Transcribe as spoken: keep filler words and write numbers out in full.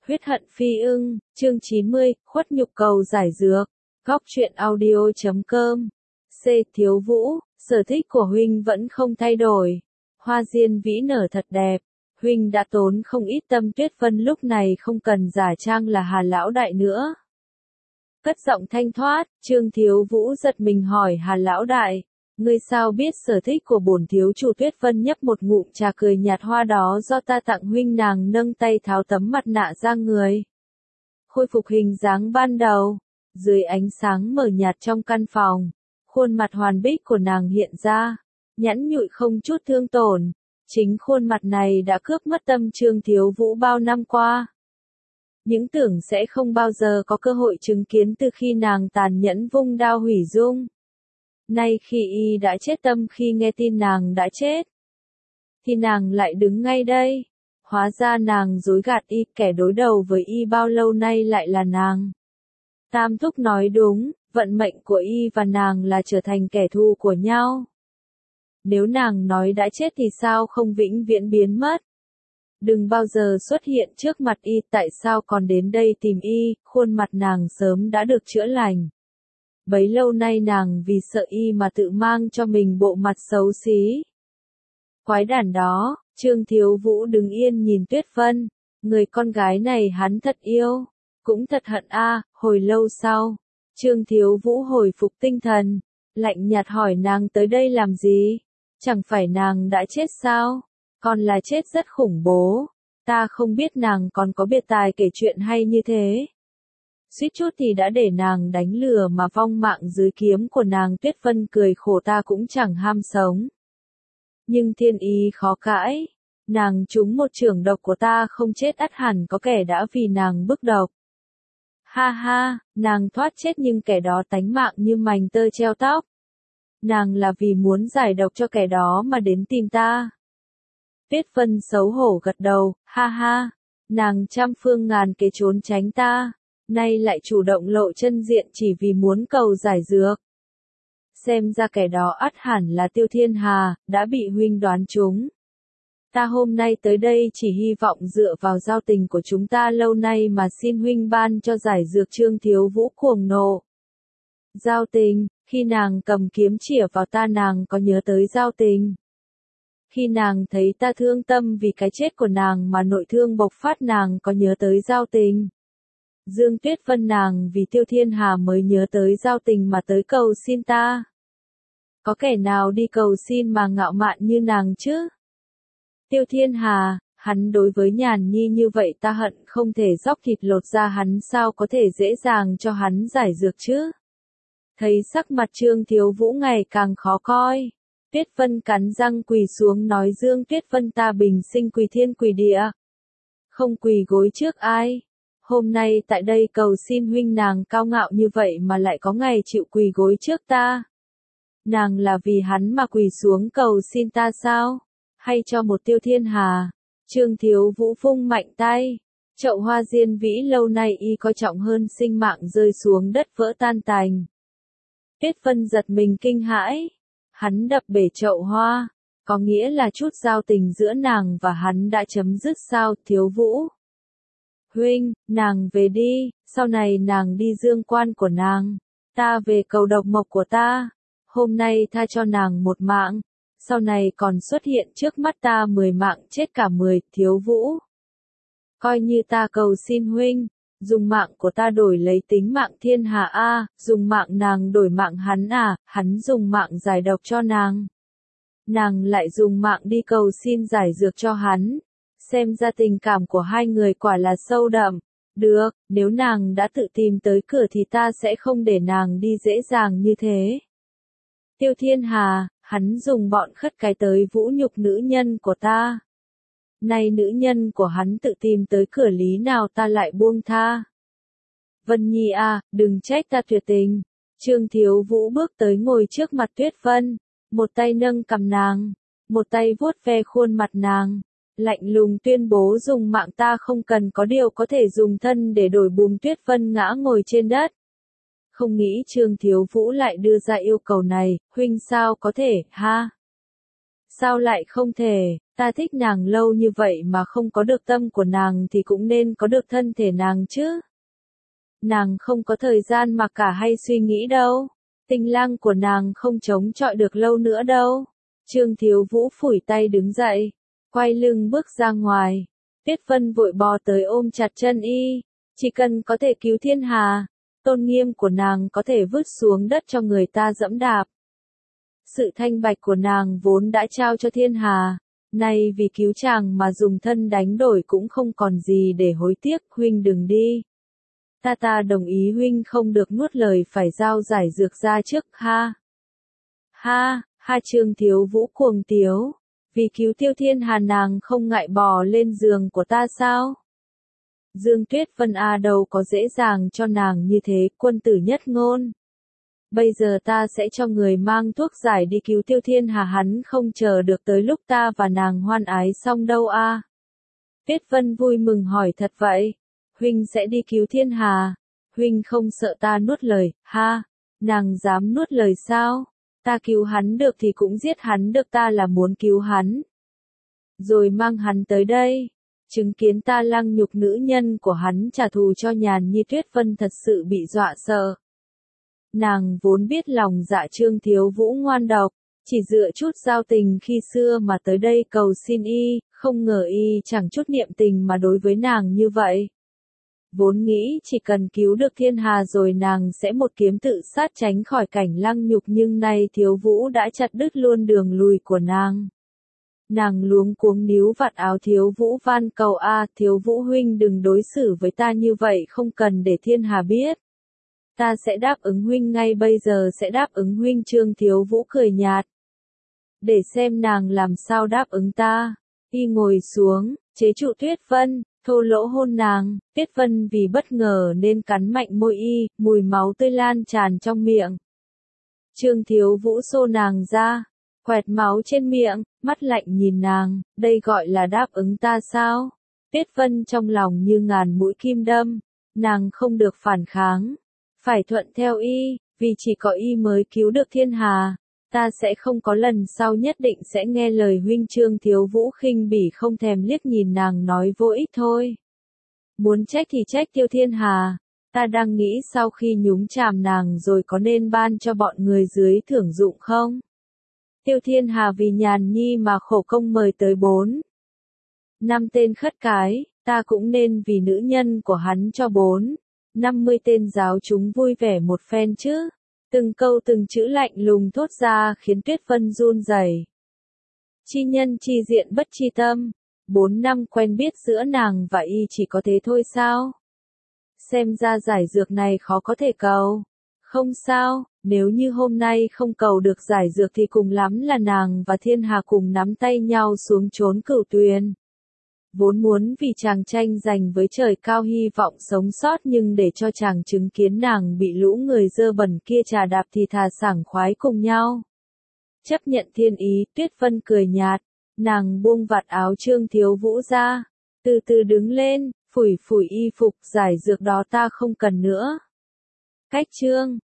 Huyết hận phi ưng, chương chín mươi, khuất nhục cầu giải dược. Góc truyện audio chấm com. C. Thiếu Vũ, sở thích của huynh vẫn không thay đổi. Hoa diên vĩ nở thật đẹp. Huynh đã tốn không ít tâm. Tuyết Vân lúc này không cần giả trang là Hà lão đại nữa. Cất giọng thanh thoát, Trương Thiếu Vũ giật mình hỏi Hà lão đại, ngươi sao biết sở thích của bổn thiếu chủ? Tuyết Vân nhấp một ngụm trà cười nhạt, hoa đó do ta tặng huynh. Nàng nâng tay tháo tấm mặt nạ ra người, khôi phục hình dáng ban đầu. Dưới ánh sáng mờ nhạt trong căn phòng, khuôn mặt hoàn bích của nàng hiện ra, nhẵn nhụi không chút thương tổn. Chính khuôn mặt này đã cướp mất tâm Trương Thiếu Vũ bao năm qua. Những tưởng sẽ không bao giờ có cơ hội chứng kiến từ khi nàng tàn nhẫn vung đao hủy dung. Nay khi y đã chết tâm, khi nghe tin nàng đã chết, thì nàng lại đứng ngay đây. Hóa ra nàng dối gạt y, kẻ đối đầu với y bao lâu nay lại là nàng. Tam thúc nói đúng, vận mệnh của y và nàng là trở thành kẻ thù của nhau. Nếu nàng nói đã chết thì sao không vĩnh viễn biến mất? Đừng bao giờ xuất hiện trước mặt y, tại sao còn đến đây tìm y? Khuôn mặt nàng sớm đã được chữa lành. Bấy lâu nay nàng vì sợ y mà tự mang cho mình bộ mặt xấu xí. Quái đản đó, Trương Thiếu Vũ đứng yên nhìn Tuyết Vân, người con gái này hắn thật yêu, cũng thật hận a. À. Hồi lâu sau, Trương Thiếu Vũ hồi phục tinh thần, lạnh nhạt hỏi nàng tới đây làm gì? Chẳng phải nàng đã chết sao? Còn là chết rất khủng bố. Ta không biết nàng còn có biệt tài kể chuyện hay như thế. Suýt chút thì đã để nàng đánh lừa mà vong mạng dưới kiếm của nàng. Tuyết Vân cười khổ, ta cũng chẳng ham sống. Nhưng thiên ý khó cãi. Nàng trúng một chưởng độc của ta không chết, ắt hẳn có kẻ đã vì nàng bức độc. Ha ha, nàng thoát chết nhưng kẻ đó tánh mạng như mành tơ treo tóc. Nàng là vì muốn giải độc cho kẻ đó mà đến tìm ta. Tuyết Vân xấu hổ gật đầu, ha ha, nàng trăm phương ngàn kế trốn tránh ta, nay lại chủ động lộ chân diện chỉ vì muốn cầu giải dược. Xem ra kẻ đó ắt hẳn là Tiêu Thiên Hà, đã bị huynh đoán trúng. Ta hôm nay tới đây chỉ hy vọng dựa vào giao tình của chúng ta lâu nay mà xin huynh ban cho giải dược. Trương Thiếu Vũ cuồng nộ. Giao tình, khi nàng cầm kiếm chĩa vào ta nàng có nhớ tới giao tình. Khi nàng thấy ta thương tâm vì cái chết của nàng mà nội thương bộc phát nàng có nhớ tới giao tình. Dương Tuyết Vân nàng vì Tiêu Thiên Hà mới nhớ tới giao tình mà tới cầu xin ta. Có kẻ nào đi cầu xin mà ngạo mạn như nàng chứ? Tiêu Thiên Hà, hắn đối với Nhàn Nhi như vậy ta hận không thể róc thịt lột ra hắn, sao có thể dễ dàng cho hắn giải dược chứ? Thấy sắc mặt Trương Thiếu Vũ ngày càng khó coi. Tuyết Vân cắn răng quỳ xuống nói, Dương Tuyết Vân ta bình sinh quỳ thiên quỳ địa. Không quỳ gối trước ai. Hôm nay tại đây cầu xin huynh. Nàng cao ngạo như vậy mà lại có ngày chịu quỳ gối trước ta. Nàng là vì hắn mà quỳ xuống cầu xin ta sao? Hay cho một Tiêu Thiên Hà? Trương Thiếu Vũ vung mạnh tay. Chậu hoa diên vĩ lâu nay y coi trọng hơn sinh mạng rơi xuống đất vỡ tan tành. Tuyết Vân giật mình kinh hãi. Hắn đập bể chậu hoa, có nghĩa là chút giao tình giữa nàng và hắn đã chấm dứt sao? Thiếu Vũ, huynh, nàng về đi, sau này nàng đi dương quan của nàng, ta về cầu độc mộc của ta. Hôm nay tha cho nàng một mạng, sau này còn xuất hiện trước mắt ta mười mạng, chết cả mười. Thiếu Vũ, coi như ta cầu xin huynh, dùng mạng của ta đổi lấy tính mạng Thiên Hà a. À, dùng mạng nàng đổi mạng hắn à? Hắn dùng mạng giải độc cho nàng, nàng lại dùng mạng đi cầu xin giải dược cho hắn. Xem ra tình cảm của hai người quả là sâu đậm. Được, nếu nàng đã tự tìm tới cửa thì ta sẽ không để nàng đi dễ dàng như thế. Tiêu Thiên Hà, hắn dùng bọn khất cái tới vũ nhục nữ nhân của ta. Nay nữ nhân của hắn tự tìm tới cửa, lý nào ta lại buông tha? Vân Nhi à, đừng trách ta tuyệt tình. Trương Thiếu Vũ bước tới ngồi trước mặt Tuyết Vân, một tay nâng cằm nàng, một tay vuốt ve khuôn mặt nàng, lạnh lùng tuyên bố, dùng mạng ta không cần có điều có thể dùng thân để đổi. Bùm, Tuyết Vân ngã ngồi trên đất. Không nghĩ Trương Thiếu Vũ lại đưa ra yêu cầu này, huynh sao có thể, ha? Sao lại không thể? Ta thích nàng lâu như vậy mà không có được tâm của nàng thì cũng nên có được thân thể nàng chứ. Nàng không có thời gian mà cả hay suy nghĩ đâu. Tình lang của nàng không chống chọi được lâu nữa đâu. Trương Thiếu Vũ phủi tay đứng dậy, quay lưng bước ra ngoài. Tuyết Vân vội bò tới ôm chặt chân y. Chỉ cần có thể cứu thiên hà, tôn nghiêm của nàng có thể vứt xuống đất cho người ta dẫm đạp. Sự thanh bạch của nàng vốn đã trao cho thiên hà, nay vì cứu chàng mà dùng thân đánh đổi cũng không còn gì để hối tiếc. Huynh đừng đi. Ta ta đồng ý huynh không được nuốt lời phải giao giải dược ra trước. Ha ha ha. Trương Thiếu Vũ cuồng tiếu. Vì cứu Tiêu Thiên Hà nàng không ngại bò lên giường của ta sao? Dương Tuyết Vân a đâu có dễ dàng cho nàng như thế, quân tử nhất ngôn. Bây giờ ta sẽ cho người mang thuốc giải đi cứu Tiêu Thiên Hà, hắn không chờ được tới lúc ta và nàng hoan ái xong đâu a. À. Tuyết Vân vui mừng hỏi thật vậy? Huynh sẽ đi cứu Thiên Hà? Huynh không sợ ta nuốt lời? Ha, nàng dám nuốt lời sao? Ta cứu hắn được thì cũng giết hắn được, ta là muốn cứu hắn. Rồi mang hắn tới đây. Chứng kiến ta lăng nhục nữ nhân của hắn trả thù cho Nhàn Nhi. Tuyết Vân thật sự bị dọa sợ. Nàng vốn biết lòng dạ Trương Thiếu Vũ ngoan độc, chỉ dựa chút giao tình khi xưa mà tới đây cầu xin y, không ngờ y chẳng chút niệm tình mà đối với nàng như vậy. Vốn nghĩ chỉ cần cứu được Thiên Hà rồi nàng sẽ một kiếm tự sát tránh khỏi cảnh lăng nhục, nhưng nay Thiếu Vũ đã chặt đứt luôn đường lùi của nàng. Nàng luống cuống níu vạt áo Thiếu Vũ van cầu a, Thiếu Vũ huynh đừng đối xử với ta như vậy, không cần để Thiên Hà biết. Ta sẽ đáp ứng huynh, ngay bây giờ sẽ đáp ứng huynh. Trương Thiếu Vũ cười nhạt. Để xem nàng làm sao đáp ứng ta. Y ngồi xuống, chế trụ Tuyết Vân, thô lỗ hôn nàng. Tuyết Vân vì bất ngờ nên cắn mạnh môi y, mùi máu tươi lan tràn trong miệng. Trương Thiếu Vũ xô nàng ra, quẹt máu trên miệng, mắt lạnh nhìn nàng, đây gọi là đáp ứng ta sao? Tuyết Vân trong lòng như ngàn mũi kim đâm, nàng không được phản kháng, phải thuận theo y, vì chỉ có y mới cứu được Thiên Hà. Ta sẽ không có lần sau, nhất định sẽ nghe lời huynh. Trương Thiếu Vũ khinh bỉ không thèm liếc nhìn nàng, nói vô ích thôi. Muốn trách thì trách Tiêu Thiên Hà, ta đang nghĩ sau khi nhúng chàm nàng rồi có nên ban cho bọn người dưới thưởng dụng không? Tiêu Thiên Hà vì Nhàn Nhi mà khổ công mời tới bốn năm tên khất cái, ta cũng nên vì nữ nhân của hắn cho bốn năm mươi tên giáo chúng vui vẻ một phen chứ. Từng câu từng chữ lạnh lùng thốt ra khiến Tuyết Vân run rẩy. Chi nhân chi diện bất chi tâm. Bốn năm quen biết giữa nàng và y chỉ có thế thôi sao? Xem ra giải dược này khó có thể cầu. Không sao, nếu như hôm nay không cầu được giải dược thì cùng lắm là nàng và Thiên Hà cùng nắm tay nhau xuống chốn Cửu Tuyền. Vốn muốn vì chàng tranh giành với trời cao hy vọng sống sót, nhưng để cho chàng chứng kiến nàng bị lũ người dơ bẩn kia trà đạp thì thà sảng khoái cùng nhau. Chấp nhận thiên ý, Tuyết Vân cười nhạt, nàng buông vạt áo Trương Thiếu Vũ ra, từ từ đứng lên, phủi phủi y phục, giải dược đó ta không cần nữa. Cách chương